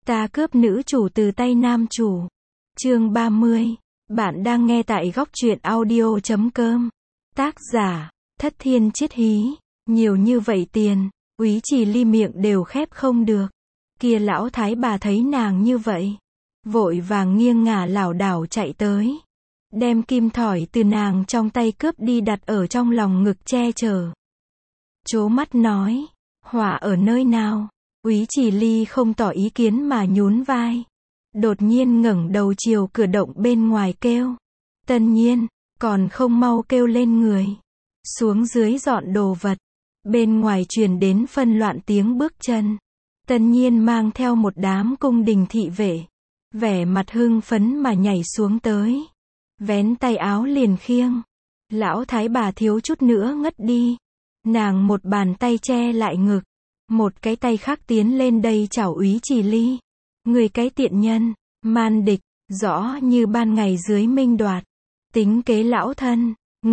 Ta cướp nữ chủ từ tay nam chủ. Chương 30. Bạn đang nghe tại góc truyện audio.com. Tác giả, Thất Thiên Chiết Hí. Nhiều như vậy tiền, Úy Trì Ly miệng đều khép không được. Kia lão thái bà thấy nàng như vậy, vội vàng nghiêng ngả lảo đảo chạy tới, đem kim thỏi từ nàng trong tay cướp đi đặt ở trong lòng ngực che chở. Trố mắt nói, hỏa ở nơi nào? Úy Trì Ly không tỏ ý kiến mà nhún vai. Đột nhiên ngẩng đầu chiều cửa động bên ngoài kêu. Tân Nhiên, còn không mau kêu lên người. Xuống dưới dọn đồ vật. Bên ngoài truyền đến phân loạn tiếng bước chân. Tân Nhiên mang theo một đám cung đình thị vệ. Vẻ mặt hưng phấn mà nhảy xuống tới. Vén tay áo liền khiêng. Lão thái bà thiếu chút nữa ngất đi. Nàng một bàn tay che lại ngực. Một cái tay khác tiến lên đây chảo Úy Trì Ly. Người cái tiện nhân, man địch, rõ như ban ngày dưới minh đoạt. Tính kế lão thân,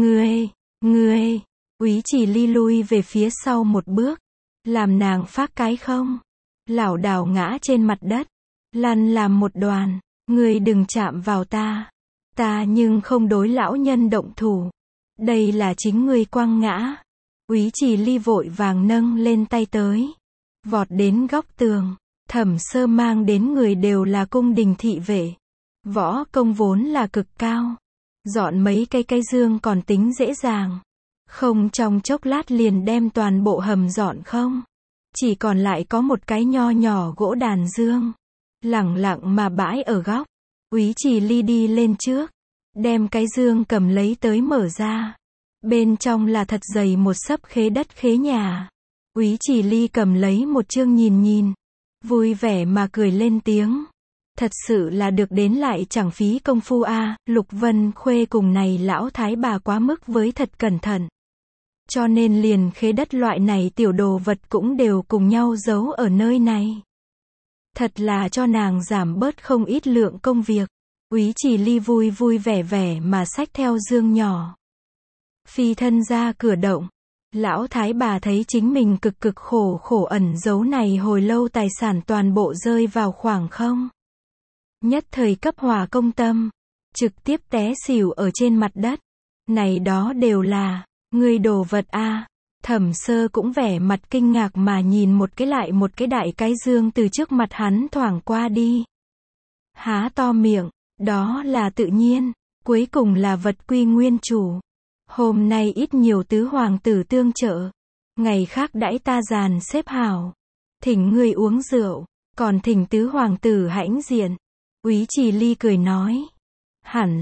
ngươi, Úy Trì Ly lui về phía sau một bước. Làm nàng phát cái không. Lảo đảo ngã trên mặt đất. Lăn làm một đoàn. Ngươi đừng chạm vào ta. Ta nhưng không đối lão nhân động thủ. Đây là chính ngươi quăng ngã. Úy Trì Ly vội vàng nâng lên tay tới. Vọt đến góc tường. Thẩm Sơ mang đến người đều là cung đình thị vệ. Võ công vốn là cực cao. Dọn mấy cái dương còn tính dễ dàng. Không trong chốc lát liền đem toàn bộ hầm dọn không. Chỉ còn lại có một cái nho nhỏ gỗ đàn dương. Lẳng lặng mà bãi ở góc. Úy Trì Ly đi lên trước. Đem cái dương cầm lấy tới mở ra. Bên trong là thật dày một xấp khế đất khế nhà. Úy Trì Ly cầm lấy một chương nhìn. Vui vẻ mà cười lên tiếng. Thật sự là được đến lại chẳng phí công phu a. Lục Vân Khuê cùng này lão thái bà quá mức với thật cẩn thận. Cho nên liền khế đất loại này tiểu đồ vật cũng đều cùng nhau giấu ở nơi này. Thật là cho nàng giảm bớt không ít lượng công việc. Úy Trì Ly vui vẻ mà xách theo dương nhỏ. Phi thân ra cửa động. Lão thái bà thấy chính mình cực khổ ẩn giấu này hồi lâu tài sản toàn bộ rơi vào khoảng không. Nhất thời cấp hòa công tâm. Trực tiếp té xỉu ở trên mặt đất. Này đó đều là, ngươi đồ vật a. Thẩm Sơ cũng vẻ mặt kinh ngạc mà nhìn một cái lại một cái đại cái dương từ trước mặt hắn thoảng qua đi. Há to miệng, đó là tự nhiên, cuối cùng là vật quy nguyên chủ. Hôm nay ít nhiều tứ hoàng tử tương trợ. Ngày khác đãi ta dàn xếp hảo. Thỉnh ngươi uống rượu. Còn thỉnh tứ hoàng tử hãnh diện. Úy Trì Ly cười nói. Hẳn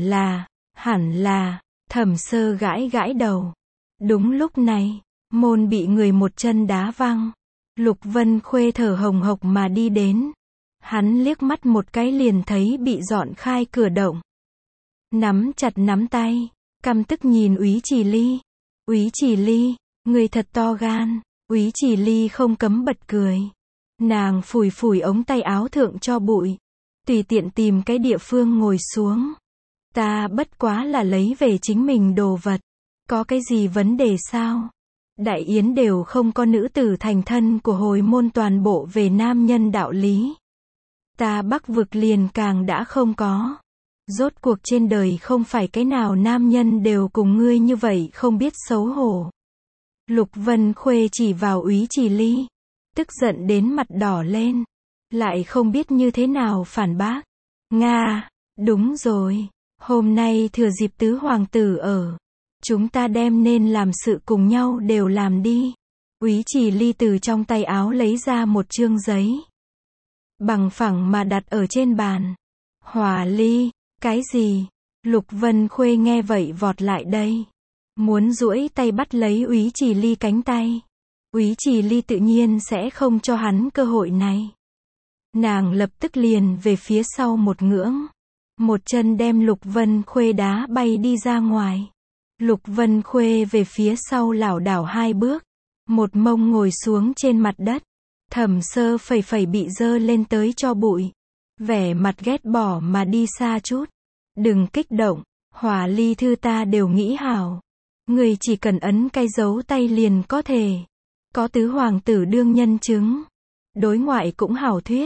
là. Thẩm Sơ gãi đầu. Đúng lúc này, môn bị người một chân đá văng. Lục Vân Khuê thở hồng hộc mà đi đến. Hắn liếc mắt một cái liền thấy bị dọn khai cửa động. Nắm chặt nắm tay. Căm tức nhìn Úy Trì Ly. Úy Trì Ly, người thật to gan. Úy Trì Ly không cấm bật cười. Nàng phủi ống tay áo thượng cho bụi. Tùy tiện tìm cái địa phương ngồi xuống. Ta bất quá là lấy về chính mình đồ vật. Có cái gì vấn đề sao? Đại yến đều không có nữ tử thành thân của hồi môn toàn bộ về nam nhân đạo lý. Ta Bắc vực liền càng đã không có. Rốt cuộc trên đời không phải cái nào nam nhân đều cùng ngươi như vậy không biết xấu hổ. Lục Vân Khuê chỉ vào Úy Trì Ly. Tức giận đến mặt đỏ lên. Lại không biết như thế nào phản bác. Nga, đúng rồi. Hôm nay thừa dịp tứ hoàng tử ở. Chúng ta đem nên làm sự cùng nhau đều làm đi. Úy Trì Ly từ trong tay áo lấy ra một chương giấy. Bằng phẳng mà đặt ở trên bàn. Hòa ly. Cái gì? Lục Vân Khuê nghe vậy vọt lại đây. Muốn duỗi tay bắt lấy Úy Trì Ly cánh tay. Úy Trì Ly tự nhiên sẽ không cho hắn cơ hội này. Nàng lập tức liền về phía sau một ngưỡng. Một chân đem Lục Vân Khuê đá bay đi ra ngoài. Lục Vân Khuê về phía sau lảo đảo 2 bước. Một mông ngồi xuống trên mặt đất. Thẩm Sơ phẩy bị dơ lên tới cho bụi. Vẻ mặt ghét bỏ mà đi xa chút. Đừng kích động, Hòa Ly thư ta đều nghĩ hảo. Người chỉ cần ấn cái dấu tay liền có thể. Có tứ hoàng tử đương nhân chứng. Đối ngoại cũng hảo thuyết.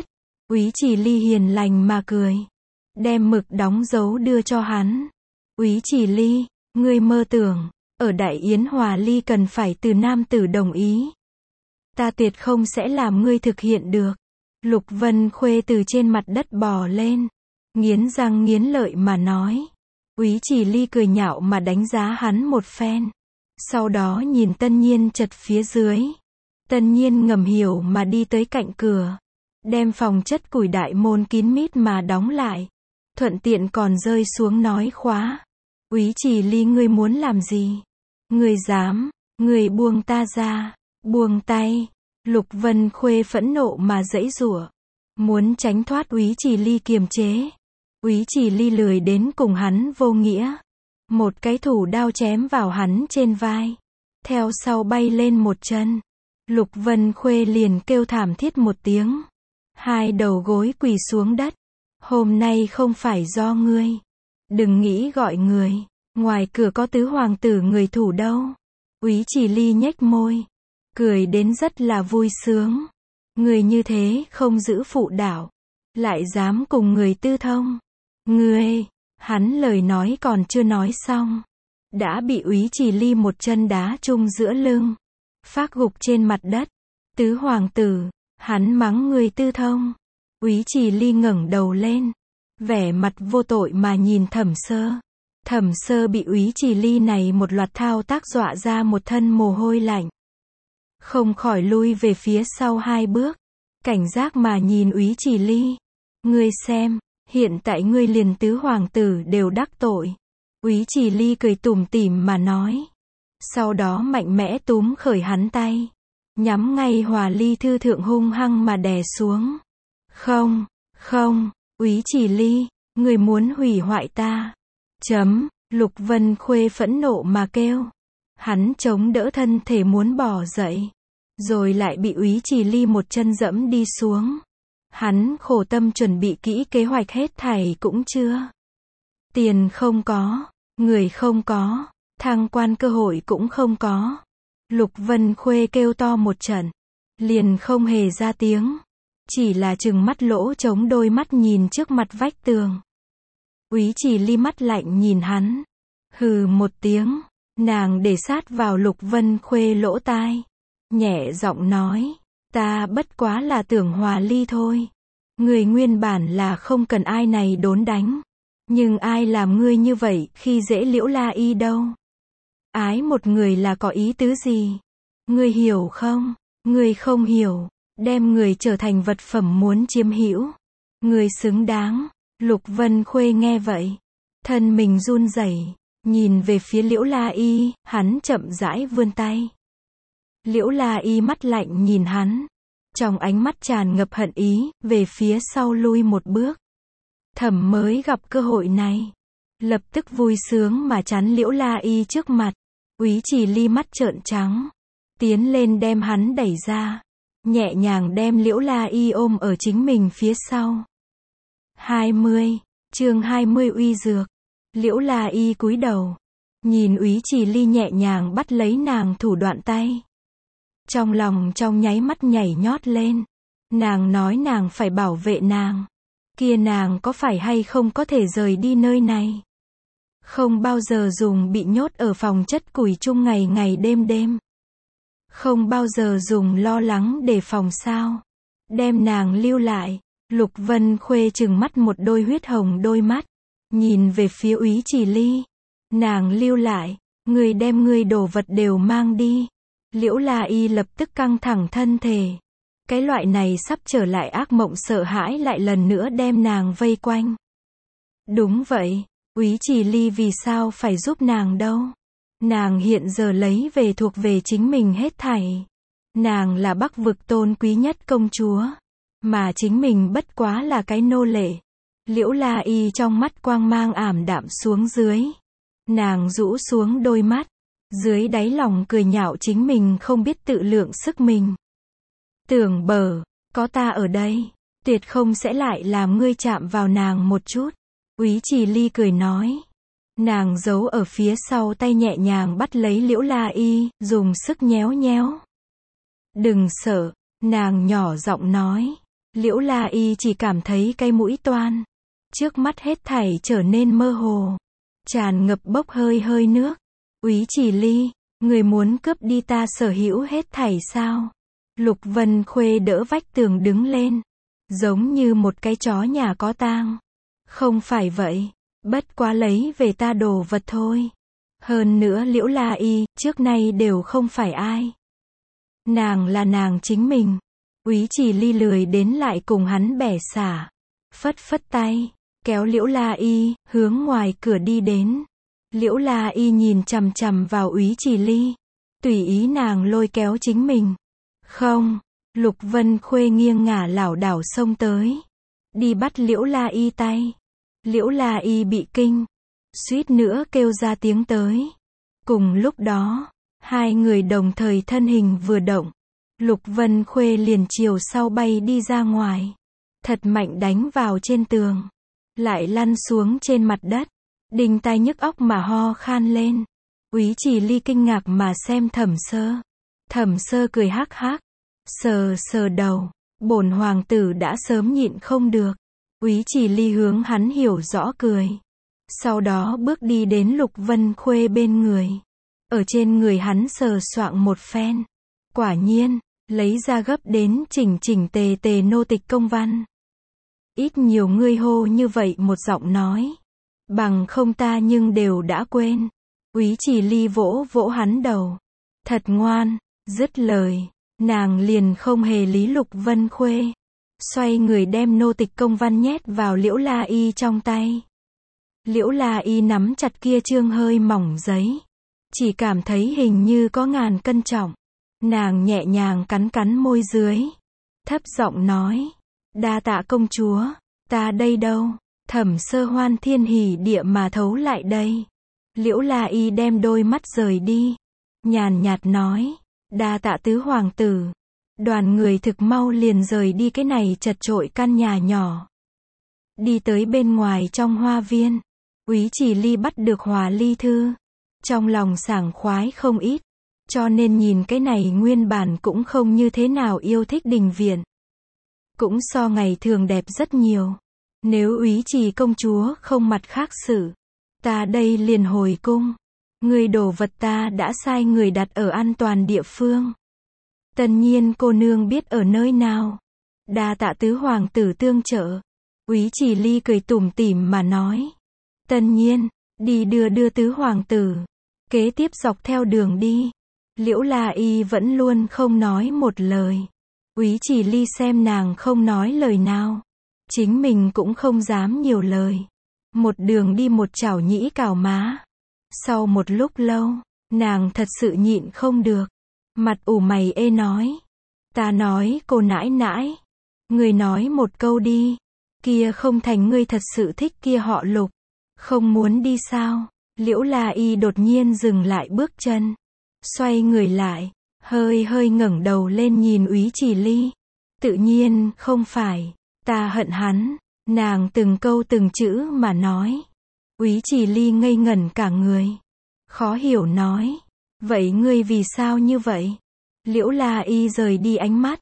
Úy Chỉ Ly hiền lành mà cười, đem mực đóng dấu đưa cho hắn. Úy Chỉ Ly, ngươi mơ tưởng, ở Đại Yến Hòa Ly cần phải từ nam tử đồng ý. Ta tuyệt không sẽ làm ngươi thực hiện được. Lục Vân Khuê từ trên mặt đất bò lên, nghiến răng nghiến lợi mà nói. Úy Chỉ Ly cười nhạo mà đánh giá hắn một phen. Sau đó nhìn Tân Nhiên chật phía dưới. Tân Nhiên ngầm hiểu mà đi tới cạnh cửa, đem phòng chất củi đại môn kín mít mà đóng lại. Thuận tiện còn rơi xuống nói khóa. Úy Chỉ Ly, ngươi muốn làm gì? Ngươi dám, ngươi buông ta ra, buông tay. Lục Vân Khuê phẫn nộ mà giãy giụa, muốn tránh thoát Úy Chỉ Ly kiềm chế. Úy Chỉ Ly lười đến cùng hắn vô nghĩa, một cái thủ đao chém vào hắn trên vai, theo sau bay lên một chân. Lục Vân Khuê liền kêu thảm thiết một tiếng, hai đầu gối quỳ xuống đất. Hôm nay không phải do ngươi, đừng nghĩ gọi người, ngoài cửa có tứ hoàng tử người thủ đâu. Úy Chỉ Ly nhếch môi, cười đến rất là vui sướng. Người như thế không giữ phụ đạo, lại dám cùng người tư thông. Ngươi, hắn lời nói còn chưa nói xong, đã bị Úy Chỉ Ly một chân đá trúng giữa lưng, phác gục trên mặt đất. Tứ hoàng tử, hắn mắng người tư thông. Úy Chỉ Ly ngẩng đầu lên, vẻ mặt vô tội mà nhìn Thẩm Sơ. Thẩm Sơ bị Úy Chỉ Ly này một loạt thao tác dọa ra một thân mồ hôi lạnh, không khỏi lui về phía sau hai bước, cảnh giác mà nhìn Úy Chỉ Ly. Ngươi xem, hiện tại ngươi liền tứ hoàng tử đều đắc tội. Úy Chỉ Ly cười tủm tỉm mà nói. Sau đó mạnh mẽ túm khởi hắn tay, nhắm ngay Hòa Ly thư thượng hung hăng mà đè xuống. Không, không, Úy Chỉ Ly, ngươi muốn hủy hoại ta. Lục Vân Khuê phẫn nộ mà kêu. Hắn chống đỡ thân thể muốn bỏ dậy, rồi lại bị Úy Chỉ Ly một chân dẫm đi xuống. Hắn khổ tâm chuẩn bị kỹ kế hoạch hết thảy cũng chưa. Tiền không có, người không có, thăng quan cơ hội cũng không có. Lục Vân Khuê kêu to một trận, liền không hề ra tiếng, chỉ là trừng mắt lỗ trống đôi mắt nhìn trước mặt vách tường. Úy Chỉ Ly mắt lạnh nhìn hắn, hừ một tiếng, nàng để sát vào Lục Vân Khuê lỗ tai, nhẹ giọng nói, ta bất quá là tưởng hòa ly thôi. Người nguyên bản là không cần ai này đốn đánh, nhưng ai làm ngươi như vậy khi dễ Liễu La Y đâu. Ái một người là có ý tứ gì? Ngươi hiểu không? Ngươi không hiểu, đem người trở thành vật phẩm muốn chiếm hữu. Ngươi xứng đáng. Lục Vân Khuê nghe vậy, thân mình run rẩy, nhìn về phía Liễu La Y, hắn chậm rãi vươn tay. Liễu La Y mắt lạnh nhìn hắn, trong ánh mắt tràn ngập hận ý, về phía sau lui một bước. Thẩm mới gặp cơ hội này, lập tức vui sướng mà chắn Liễu La Y trước mặt. Úy Chỉ Ly mắt trợn trắng, tiến lên đem hắn đẩy ra, nhẹ nhàng đem Liễu La Y ôm ở chính mình phía sau. 20, chương 20 uy dược. Liễu La Y cúi đầu, nhìn Úy Chỉ Ly nhẹ nhàng bắt lấy nàng thủ đoạn tay. Trong lòng trong nháy mắt nhảy nhót lên. Nàng nói nàng phải bảo vệ nàng. Kia nàng có phải hay không có thể rời đi nơi này? Không bao giờ dùng bị nhốt ở phòng chất củi chung ngày ngày đêm đêm. Không bao giờ dùng lo lắng đề phòng sao? Đem nàng lưu lại. Lục Vân Khuê trừng mắt một đôi huyết hồng đôi mắt, nhìn về phía Úy Chỉ Ly. Nàng lưu lại, người đem người đồ vật đều mang đi. Liễu La Y lập tức căng thẳng thân thể. Cái loại này sắp trở lại ác mộng sợ hãi lại lần nữa đem nàng vây quanh. Đúng vậy, Úy Chỉ Ly vì sao phải giúp nàng đâu? Nàng hiện giờ lấy về thuộc về chính mình hết thảy. Nàng là Bắc vực tôn quý nhất công chúa, mà chính mình bất quá là cái nô lệ. Liễu La Y trong mắt quang mang ảm đạm xuống dưới. Nàng rũ xuống đôi mắt, dưới đáy lòng cười nhạo chính mình không biết tự lượng sức mình. Tưởng bờ, có ta ở đây, tuyệt không sẽ lại làm ngươi chạm vào nàng một chút. Úy Chỉ Ly cười nói. Nàng giấu ở phía sau tay nhẹ nhàng bắt lấy Liễu La Y, dùng sức nhéo nhéo. Đừng sợ, nàng nhỏ giọng nói. Liễu La Y chỉ cảm thấy cái mũi toan. Trước mắt hết thảy trở nên mơ hồ. Tràn ngập bốc hơi hơi nước. Úy Chỉ Ly, người muốn cướp đi ta sở hữu hết thảy sao? Lục Vân Khuê đỡ vách tường đứng lên. Giống như một cái chó nhà có tang. Không phải vậy. Bất quá lấy về ta đồ vật thôi. Hơn nữa Liễu La Y, trước nay đều không phải ai. Nàng là nàng chính mình. Úy Chỉ Ly lười đến lại cùng hắn bẻ xả. Phất phất tay, kéo Liễu La Y, hướng ngoài cửa đi đến. Liễu La Y nhìn chằm chằm vào Úy Chỉ Ly. Tùy ý nàng lôi kéo chính mình. Không, Lục Vân Khuê nghiêng ngả lảo đảo xông tới. Đi bắt Liễu La Y tay. Liễu La Y bị kinh. Suýt nữa kêu ra tiếng tới. Cùng lúc đó, hai người đồng thời thân hình vừa động. Lục Vân Khuê liền chiều sau bay đi ra ngoài. Thật mạnh đánh vào trên tường. Lại lăn xuống trên mặt đất. Đinh tai nhức óc mà ho khan lên. Úy Chỉ Ly kinh ngạc mà xem Thẩm Sơ. Thẩm Sơ cười hắc hắc. Sờ sờ đầu. Bổn hoàng tử đã sớm nhịn không được. Úy Chỉ Ly hướng hắn hiểu rõ cười. Sau đó bước đi đến Lục Vân Khuê bên người. Ở trên người hắn sờ soạng một phen. Quả nhiên, lấy ra gấp đến chỉnh chỉnh tề tề nô tịch công văn. Ít nhiều ngươi hô như vậy một giọng nói. Bằng không ta nhưng đều đã quên. Úy Chỉ Ly vỗ vỗ hắn đầu. Thật ngoan, dứt lời. Nàng liền không hề lý Lục Vân Khuê. Xoay người đem nô tịch công văn nhét vào Liễu La Y trong tay. Liễu La Y nắm chặt kia trương hơi mỏng giấy. Chỉ cảm thấy hình như có ngàn cân trọng. Nàng nhẹ nhàng cắn cắn môi dưới. Thấp giọng nói. Đa tạ công chúa. Ta đây đâu. Thẩm Sơ hoan thiên hỉ địa mà thấu lại đây. Liễu La Y đem đôi mắt rời đi. Nhàn nhạt nói. Đa tạ tứ hoàng tử. Đoàn người thực mau liền rời đi cái này chật chội căn nhà nhỏ. Đi tới bên ngoài trong hoa viên. Úy Chỉ Ly bắt được Hòa Ly thư. Trong lòng sảng khoái không ít. Cho nên nhìn cái này nguyên bản cũng không như thế nào yêu thích đình viện. Cũng so ngày thường đẹp rất nhiều. Nếu Úy Trì công chúa không mặt khác xử. Ta đây liền hồi cung. Người đồ vật ta đã sai người đặt ở an toàn địa phương. Tân Nhiên cô nương biết ở nơi nào. Đa tạ tứ hoàng tử tương trợ. Úy Chỉ Ly cười tủm tỉm mà nói. Tân Nhiên, đi đưa tứ hoàng tử. Kế tiếp dọc theo đường đi. Liễu La Y vẫn luôn không nói một lời. Úy Chỉ Ly xem nàng không nói lời nào. Chính mình cũng không dám nhiều lời. Một đường đi một chảo nhĩ cào má. Sau một lúc lâu, nàng thật sự nhịn không được. Mặt ủ mày ê nói. Ta nói cô nãi nãi. Người nói một câu đi. Kia không thành ngươi thật sự thích kia họ Lục. Không muốn đi sao? Liễu La Y đột nhiên dừng lại bước chân. Xoay người lại. Hơi ngẩng đầu lên nhìn Úy Chỉ Ly. Tự nhiên, không phải. Ta hận hắn. Nàng từng câu từng chữ mà nói. Úy Chỉ Ly ngây ngẩn cả người. Khó hiểu nói. Vậy ngươi vì sao như vậy? Liễu La Y rời đi ánh mắt.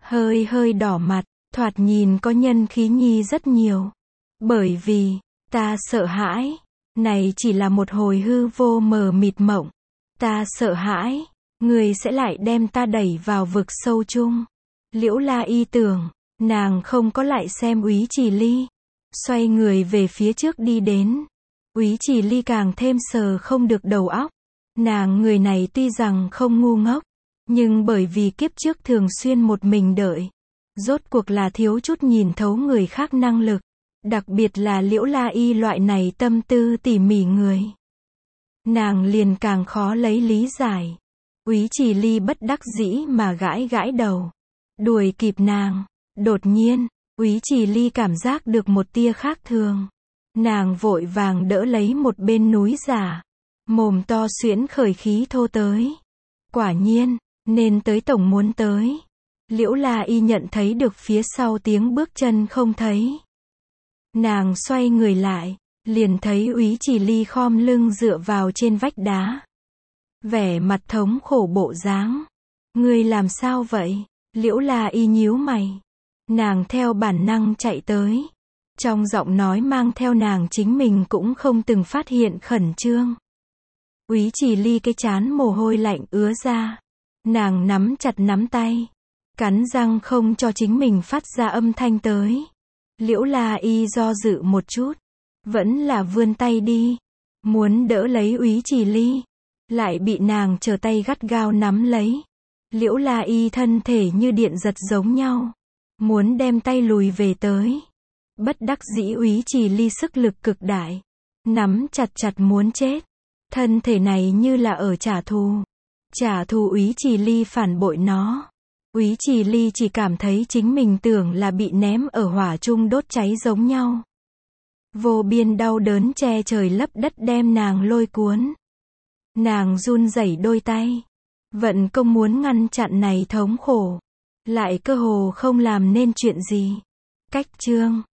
Hơi đỏ mặt. Thoạt nhìn có nhân khí nhi rất nhiều. Bởi vì, ta sợ hãi. Này chỉ là một hồi hư vô mờ mịt mộng. Ta sợ hãi. Ngươi sẽ lại đem ta đẩy vào vực sâu chung. Liễu La Y tưởng. Nàng không có lại xem Úy Chỉ Ly. Xoay người về phía trước đi đến. Úy Chỉ Ly càng thêm sờ không được đầu óc. Nàng người này tuy rằng không ngu ngốc. Nhưng bởi vì kiếp trước thường xuyên một mình đợi. Rốt cuộc là thiếu chút nhìn thấu người khác năng lực. Đặc biệt là Liễu La Y loại này tâm tư tỉ mỉ người. Nàng liền càng khó lấy lý giải. Úy Chỉ Ly bất đắc dĩ mà gãi đầu. Đuổi kịp nàng. Đột nhiên, Úy Chỉ Ly cảm giác được một tia khác thường. Nàng vội vàng đỡ lấy một bên núi giả. Mồm to xuyễn khởi khí thô tới. Quả nhiên, nên tới tổng muốn tới. Liễu La Y nhận thấy được phía sau tiếng bước chân không thấy. Nàng xoay người lại, liền thấy Úy Chỉ Ly khom lưng dựa vào trên vách đá. Vẻ mặt thống khổ bộ dáng. Ngươi làm sao vậy? Liễu La Y nhíu mày. Nàng theo bản năng chạy tới. Trong giọng nói mang theo nàng chính mình cũng không từng phát hiện khẩn trương. Úy Chỉ Ly cái trán mồ hôi lạnh ứa ra. Nàng nắm chặt nắm tay. Cắn răng không cho chính mình phát ra âm thanh tới. Liễu La Y do dự một chút. Vẫn là vươn tay đi. Muốn đỡ lấy Úy Chỉ Ly. Lại bị nàng trở tay gắt gao nắm lấy. Liễu La Y thân thể như điện giật giống nhau. Muốn đem tay lùi về tới. Bất đắc dĩ Úy Chỉ Ly sức lực cực đại. Nắm chặt chặt muốn chết. Thân thể này như là ở trả thù. Trả thù Úy Chỉ Ly phản bội nó. Úy Chỉ Ly chỉ cảm thấy chính mình tưởng là bị ném ở hỏa trung đốt cháy giống nhau. Vô biên đau đớn che trời lấp đất đem nàng lôi cuốn. Nàng run rẩy đôi tay. Vận công muốn ngăn chặn này thống khổ. Lại cơ hồ không làm nên chuyện gì. Cách chương